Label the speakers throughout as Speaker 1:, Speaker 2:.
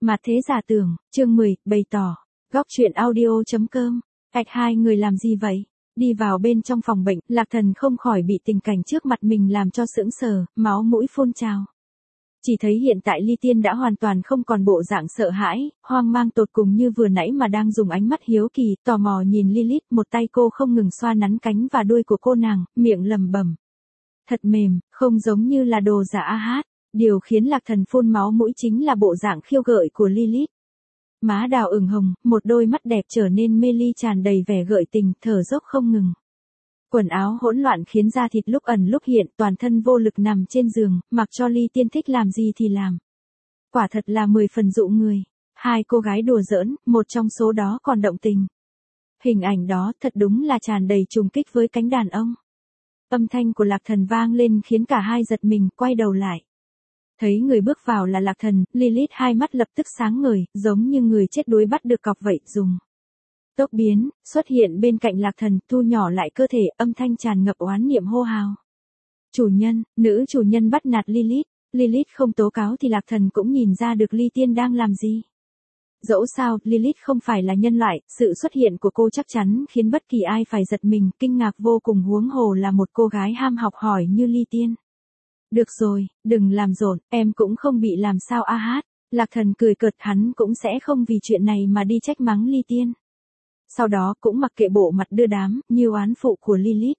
Speaker 1: Mà thế giả tưởng, chương 10, bày tỏ. Góc chuyện audio.com. Hai người làm gì vậy? Đi vào bên trong phòng bệnh, Lạc Thần không khỏi bị tình cảnh trước mặt mình làm cho sững sờ, máu mũi phun trào. Chỉ thấy hiện tại Ly Tiên đã hoàn toàn không còn bộ dạng sợ hãi, hoang mang tột cùng như vừa nãy mà đang dùng ánh mắt hiếu kỳ, tò mò nhìn Lilith, một tay cô không ngừng xoa nắn cánh và đuôi của cô nàng, miệng lẩm bẩm. Thật mềm, không giống như là đồ giả hát. Điều khiến Lạc Thần phun máu mũi chính là bộ dạng khiêu gợi của Lilith. Má đào ửng hồng, một đôi mắt đẹp trở nên mê ly tràn đầy vẻ gợi tình, thở dốc không ngừng. Quần áo hỗn loạn khiến da thịt lúc ẩn lúc hiện, toàn thân vô lực nằm trên giường, mặc cho Ly Tiên thích làm gì thì làm. Quả thật là 10 phần dụ người. Hai cô gái đùa giỡn, một trong số đó còn động tình. Hình ảnh đó thật đúng là tràn đầy trùng kích với cánh đàn ông. Âm thanh của Lạc Thần vang lên khiến cả hai giật mình, quay đầu lại. Thấy người bước vào là Lạc Thần, Lilith hai mắt lập tức sáng ngời, giống như người chết đuối bắt được cọc vậy, dùng tốc biến, xuất hiện bên cạnh Lạc Thần, thu nhỏ lại cơ thể, âm thanh tràn ngập oán niệm hô hào. Chủ nhân, nữ chủ nhân bắt nạt Lilith. Lilith không tố cáo thì Lạc Thần cũng nhìn ra được Ly Tiên đang làm gì. Dẫu sao, Lilith không phải là nhân loại, sự xuất hiện của cô chắc chắn khiến bất kỳ ai phải giật mình, kinh ngạc vô cùng, huống hồ là một cô gái ham học hỏi như Ly Tiên. Được rồi, đừng làm rộn, em cũng không bị làm sao hát. Lạc Thần cười cợt, hắn cũng sẽ không vì chuyện này mà đi trách mắng Ly Tiên. Sau đó cũng mặc kệ bộ mặt đưa đám, như oán phụ của Lilith.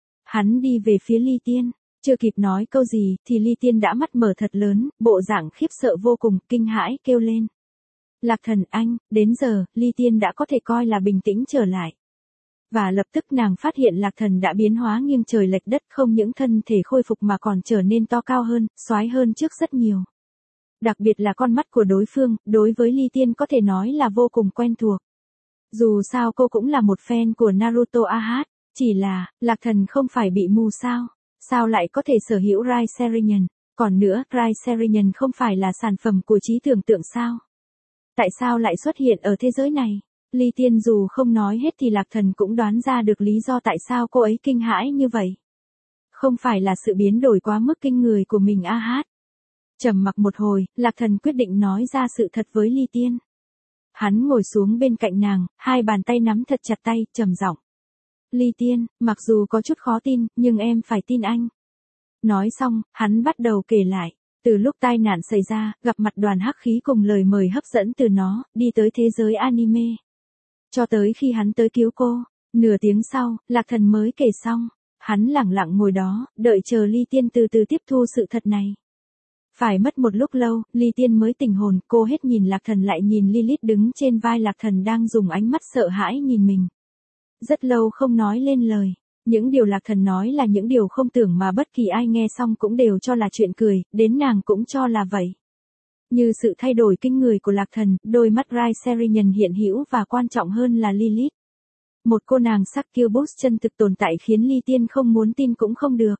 Speaker 1: Hắn đi về phía Ly Tiên, chưa kịp nói câu gì thì Ly Tiên đã mắt mở thật lớn, bộ dạng khiếp sợ vô cùng, kinh hãi kêu lên. Lạc Thần anh, đến giờ, Ly Tiên đã có thể coi là bình tĩnh trở lại. Và lập tức nàng phát hiện Lạc Thần đã biến hóa nghiêng trời lệch đất, không những thân thể khôi phục mà còn trở nên to cao hơn, soái hơn trước rất nhiều. Đặc biệt là con mắt của đối phương, đối với Ly Tiên có thể nói là vô cùng quen thuộc. Dù sao cô cũng là một fan của Naruto hát, chỉ là, Lạc Thần không phải bị mù sao? Sao lại có thể sở hữu Rai Serenyon? Còn nữa, Rai Serenyon không phải là sản phẩm của trí tưởng tượng sao? Tại sao lại xuất hiện ở thế giới này? Ly Tiên dù không nói hết thì Lạc Thần cũng đoán ra được lý do tại sao cô ấy kinh hãi như vậy. Không phải là sự biến đổi quá mức kinh người của mình hát. Trầm mặc một hồi, Lạc Thần quyết định nói ra sự thật với Ly Tiên. Hắn ngồi xuống bên cạnh nàng, hai bàn tay nắm thật chặt tay, trầm giọng. Ly Tiên, mặc dù có chút khó tin, nhưng em phải tin anh. Nói xong, hắn bắt đầu kể lại. Từ lúc tai nạn xảy ra, gặp mặt đoàn hắc khí cùng lời mời hấp dẫn từ nó, đi tới thế giới anime. Cho tới khi hắn tới cứu cô, nửa tiếng sau, Lạc Thần mới kể xong. Hắn lẳng lặng ngồi đó, đợi chờ Ly Tiên từ từ tiếp thu sự thật này. Phải mất một lúc lâu, Ly Tiên mới tỉnh hồn, cô hết nhìn Lạc Thần lại nhìn Lilith đứng trên vai Lạc Thần đang dùng ánh mắt sợ hãi nhìn mình. Rất lâu không nói lên lời. Những điều Lạc Thần nói là những điều không tưởng mà bất kỳ ai nghe xong cũng đều cho là chuyện cười, đến nàng cũng cho là vậy. Như sự thay đổi kinh người của Lạc Thần, đôi mắt Rai Serenyon hiện hữu và quan trọng hơn là Lilith. Một cô nàng sắc Kyubus chân thực tồn tại khiến Ly Tiên không muốn tin cũng không được.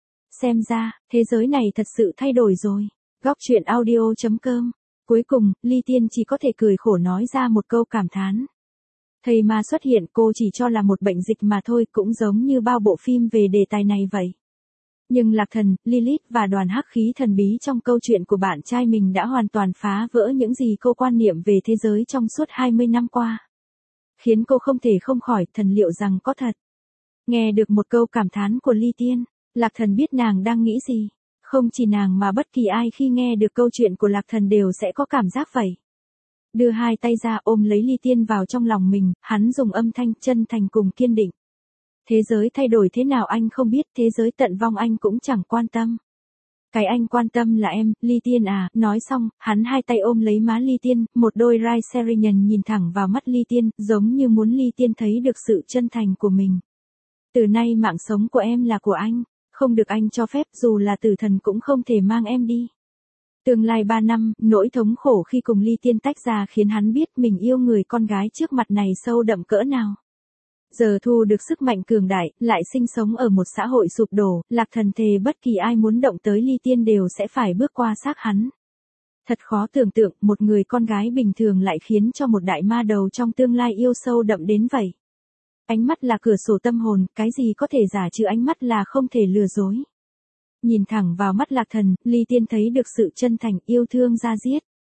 Speaker 1: Xem ra, thế giới này thật sự thay đổi rồi. Góc chuyện audio.com. Cuối cùng, Ly Tiên chỉ có thể cười khổ nói ra một câu cảm thán. Thầy ma xuất hiện, cô chỉ cho là một bệnh dịch mà thôi, cũng giống như bao bộ phim về đề tài này vậy. Nhưng Lạc Thần, Lilith và đoàn hắc khí thần bí trong câu chuyện của bạn trai mình đã hoàn toàn phá vỡ những gì cô quan niệm về thế giới trong suốt 20 năm qua. Khiến cô không thể không khỏi thần liệu rằng có thật. Nghe được một câu cảm thán của Ly Tiên, Lạc Thần biết nàng đang nghĩ gì. Không chỉ nàng mà bất kỳ ai khi nghe được câu chuyện của Lạc Thần đều sẽ có cảm giác vậy. Đưa hai tay ra ôm lấy Ly Tiên vào trong lòng mình, hắn dùng âm thanh chân thành cùng kiên định. Thế giới thay đổi thế nào anh không biết, thế giới tận vong anh cũng chẳng quan tâm. Cái anh quan tâm là em, Ly Tiên à. Nói xong, hắn hai tay ôm lấy má Ly Tiên, một đôi Rai Serenyon nhìn thẳng vào mắt Ly Tiên, giống như muốn Ly Tiên thấy được sự chân thành của mình. Từ nay mạng sống của em là của anh, không được anh cho phép, dù là tử thần cũng không thể mang em đi. Tương lai 3 năm, nỗi thống khổ khi cùng Ly Tiên tách ra khiến hắn biết mình yêu người con gái trước mặt này sâu đậm cỡ nào. Giờ thu được sức mạnh cường đại, lại sinh sống ở một xã hội sụp đổ, Lạc Thần thề bất kỳ ai muốn động tới Ly Tiên đều sẽ phải bước qua xác hắn. Thật khó tưởng tượng, một người con gái bình thường lại khiến cho một đại ma đầu trong tương lai yêu sâu đậm đến vậy. Ánh mắt là cửa sổ tâm hồn, cái gì có thể giả trừ ánh mắt là không thể lừa dối. Nhìn thẳng vào mắt Lạc Thần, Ly Tiên thấy được sự chân thành yêu thương da diết.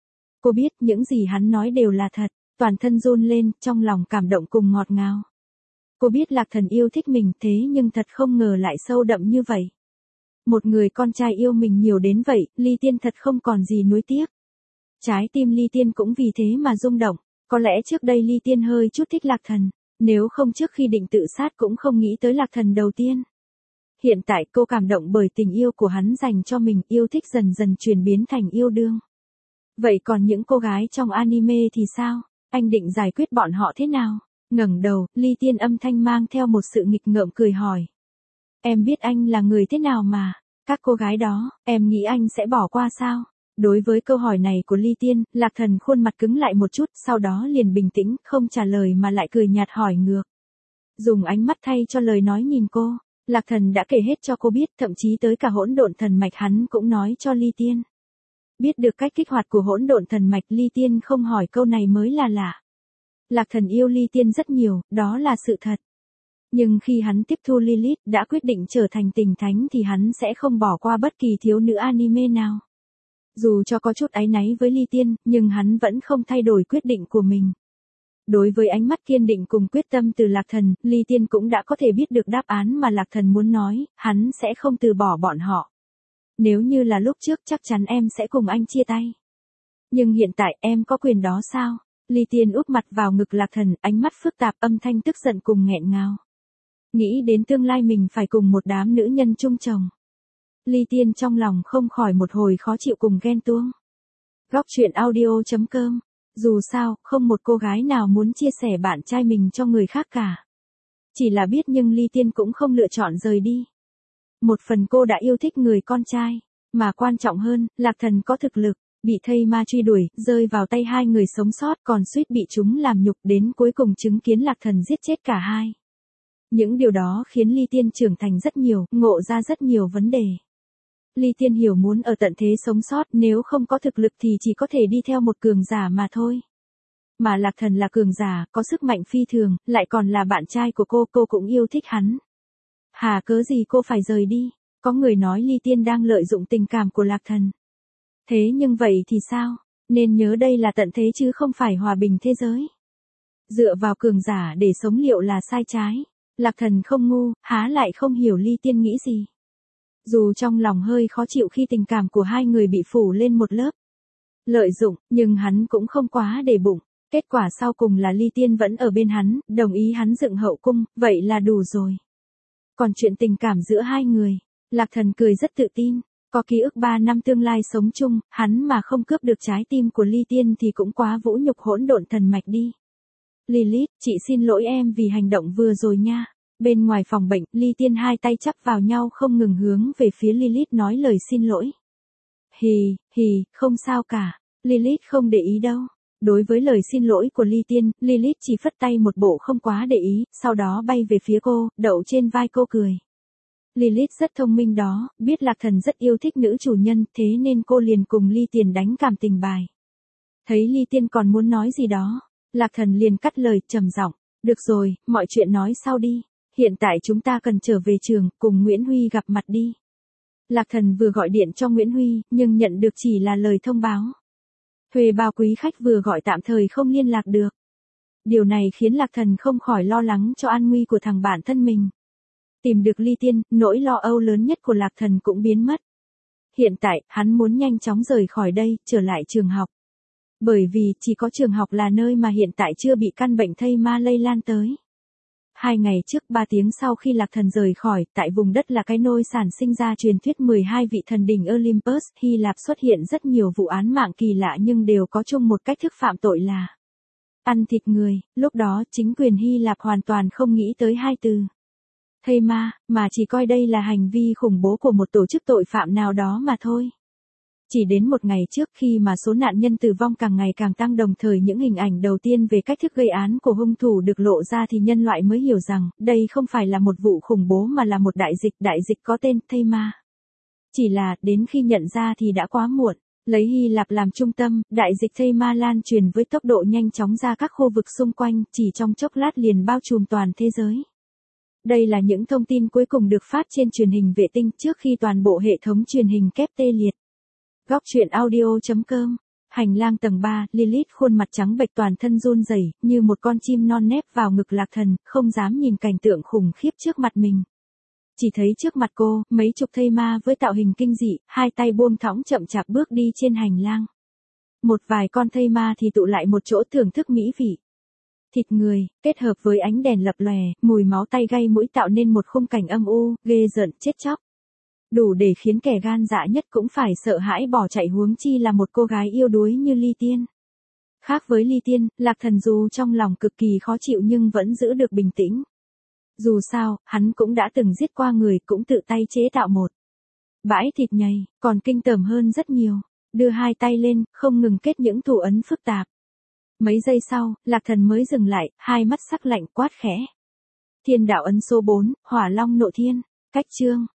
Speaker 1: Cô biết những gì hắn nói đều là thật, toàn thân run lên, trong lòng cảm động cùng ngọt ngào. Cô biết Lạc Thần yêu thích mình thế nhưng thật không ngờ lại sâu đậm như vậy. Một người con trai yêu mình nhiều đến vậy, Ly Tiên thật không còn gì nuối tiếc. Trái tim Ly Tiên cũng vì thế mà rung động, có lẽ trước đây Ly Tiên hơi chút thích Lạc Thần, nếu không trước khi định tự sát cũng không nghĩ tới Lạc Thần đầu tiên. Hiện tại cô cảm động bởi tình yêu của hắn dành cho mình, yêu thích dần dần chuyển biến thành yêu đương. Vậy còn những cô gái trong anime thì sao? Anh định giải quyết bọn họ thế nào? Ngẩng đầu, Ly Tiên âm thanh mang theo một sự nghịch ngợm cười hỏi. Em biết anh là người thế nào mà, các cô gái đó, em nghĩ anh sẽ bỏ qua sao? Đối với câu hỏi này của Ly Tiên, Lạc Thần khuôn mặt cứng lại một chút, sau đó liền bình tĩnh, không trả lời mà lại cười nhạt hỏi ngược. Dùng ánh mắt thay cho lời nói nhìn cô, Lạc Thần đã kể hết cho cô biết, thậm chí tới cả hỗn độn thần mạch hắn cũng nói cho Ly Tiên. Biết được cách kích hoạt của hỗn độn thần mạch, Ly Tiên không hỏi câu này mới là lạ. Lạc Thần yêu Ly Tiên rất nhiều, đó là sự thật. Nhưng khi hắn tiếp thu Lilith đã quyết định trở thành tình thánh thì hắn sẽ không bỏ qua bất kỳ thiếu nữ anime nào. Dù cho có chút áy náy với Ly Tiên, nhưng hắn vẫn không thay đổi quyết định của mình. Đối với ánh mắt kiên định cùng quyết tâm từ Lạc Thần, Ly Tiên cũng đã có thể biết được đáp án mà Lạc Thần muốn nói, hắn sẽ không từ bỏ bọn họ. Nếu như là lúc trước chắc chắn em sẽ cùng anh chia tay. Nhưng hiện tại em có quyền đó sao? Ly Tiên úp mặt vào ngực Lạc Thần, ánh mắt phức tạp, âm thanh tức giận cùng nghẹn ngào. Nghĩ đến tương lai mình phải cùng một đám nữ nhân chung chồng. Ly Tiên trong lòng không khỏi một hồi khó chịu cùng ghen tuông. Góc truyện audio.com. Dù sao, không một cô gái nào muốn chia sẻ bạn trai mình cho người khác cả. Chỉ là biết nhưng Ly Tiên cũng không lựa chọn rời đi. Một phần cô đã yêu thích người con trai, mà quan trọng hơn, Lạc Thần có thực lực, bị thây ma truy đuổi, rơi vào tay hai người sống sót còn suýt bị chúng làm nhục đến cuối cùng chứng kiến Lạc Thần giết chết cả hai. Những điều đó khiến Ly Tiên trưởng thành rất nhiều, ngộ ra rất nhiều vấn đề. Ly Tiên hiểu muốn ở tận thế sống sót, nếu không có thực lực thì chỉ có thể đi theo một cường giả mà thôi. Mà Lạc Thần là cường giả, có sức mạnh phi thường, lại còn là bạn trai của cô cũng yêu thích hắn. Hà cớ gì cô phải rời đi? Có người nói Ly Tiên đang lợi dụng tình cảm của Lạc Thần. Thế nhưng vậy thì sao? Nên nhớ đây là tận thế chứ không phải hòa bình thế giới. Dựa vào cường giả để sống liệu là sai trái. Lạc Thần không ngu, há lại không hiểu Ly Tiên nghĩ gì. Dù trong lòng hơi khó chịu khi tình cảm của hai người bị phủ lên một lớp lợi dụng, nhưng hắn cũng không quá để bụng. Kết quả sau cùng là Ly Tiên vẫn ở bên hắn, đồng ý hắn dựng hậu cung, vậy là đủ rồi. Còn chuyện tình cảm giữa hai người, Lạc Thần cười rất tự tin. Có ký ức 3 năm tương lai sống chung, hắn mà không cướp được trái tim của Ly Tiên thì cũng quá vũ nhục hỗn độn thần mạch đi. Lilith, chị xin lỗi em vì hành động vừa rồi nha. Bên ngoài phòng bệnh, Ly Tiên hai tay chắp vào nhau không ngừng hướng về phía Lilith nói lời xin lỗi. Hì, không sao cả. Lilith không để ý đâu. Đối với lời xin lỗi của Ly Tiên, Lilith chỉ phất tay một bộ không quá để ý, sau đó bay về phía cô, đậu trên vai cô cười. Lilith rất thông minh đó, biết Lạc Thần rất yêu thích nữ chủ nhân, thế nên cô liền cùng Ly Tiên đánh cảm tình bài. Thấy Ly Tiên còn muốn nói gì đó, Lạc Thần liền cắt lời, trầm giọng, được rồi, mọi chuyện nói sau đi. Hiện tại chúng ta cần trở về trường, cùng Nguyễn Huy gặp mặt đi. Lạc Thần vừa gọi điện cho Nguyễn Huy, nhưng nhận được chỉ là lời thông báo. Thuê bao quý khách vừa gọi tạm thời không liên lạc được. Điều này khiến Lạc Thần không khỏi lo lắng cho an nguy của thằng bạn thân mình. Tìm được Ly Tiên, nỗi lo âu lớn nhất của Lạc Thần cũng biến mất. Hiện tại, hắn muốn nhanh chóng rời khỏi đây, trở lại trường học. Bởi vì, chỉ có trường học là nơi mà hiện tại chưa bị căn bệnh thây ma lây lan tới. 2 ngày trước 3 tiếng sau khi Lạc Thần rời khỏi, tại vùng đất là cái nôi sản sinh ra truyền thuyết 12 vị thần đỉnh Olympus, Hy Lạp xuất hiện rất nhiều vụ án mạng kỳ lạ nhưng đều có chung một cách thức phạm tội là ăn thịt người. Lúc đó, chính quyền Hy Lạp hoàn toàn không nghĩ tới hai từ thây ma, mà chỉ coi đây là hành vi khủng bố của một tổ chức tội phạm nào đó mà thôi. Chỉ đến một ngày trước khi mà số nạn nhân tử vong càng ngày càng tăng đồng thời những hình ảnh đầu tiên về cách thức gây án của hung thủ được lộ ra thì nhân loại mới hiểu rằng, đây không phải là một vụ khủng bố mà là một đại dịch có tên thây ma. Chỉ là, đến khi nhận ra thì đã quá muộn. Lấy Hy Lạp làm trung tâm, đại dịch thây ma lan truyền với tốc độ nhanh chóng ra các khu vực xung quanh, chỉ trong chốc lát liền bao trùm toàn thế giới. Đây là những thông tin cuối cùng được phát trên truyền hình vệ tinh trước khi toàn bộ hệ thống truyền hình kép tê liệt. Góc truyện audio.com Hành lang tầng 3, Lilith khuôn mặt trắng bệch toàn thân run rẩy, như một con chim non nép vào ngực Lạc Thần, không dám nhìn cảnh tượng khủng khiếp trước mặt mình. Chỉ thấy trước mặt cô, mấy chục thây ma với tạo hình kinh dị, hai tay buông thõng chậm chạp bước đi trên hành lang. Một vài con thây ma thì tụ lại một chỗ thưởng thức mỹ vị. Thịt người, kết hợp với ánh đèn lập lòe, mùi máu tay gây mũi tạo nên một khung cảnh âm u, ghê rợn chết chóc. Đủ để khiến kẻ gan dạ nhất cũng phải sợ hãi bỏ chạy, huống chi là một cô gái yêu đuối như Ly Tiên. Khác với Ly Tiên, Lạc Thần dù trong lòng cực kỳ khó chịu nhưng vẫn giữ được bình tĩnh. Dù sao, hắn cũng đã từng giết qua người, cũng tự tay chế tạo một bãi thịt nhầy, còn kinh tởm hơn rất nhiều. Đưa hai tay lên, không ngừng kết những thủ ấn phức tạp. Mấy giây sau, Lạc Thần mới dừng lại, hai mắt sắc lạnh quát khẽ. Thiên đạo ấn số 4, Hỏa Long Nộ Thiên, cách chương.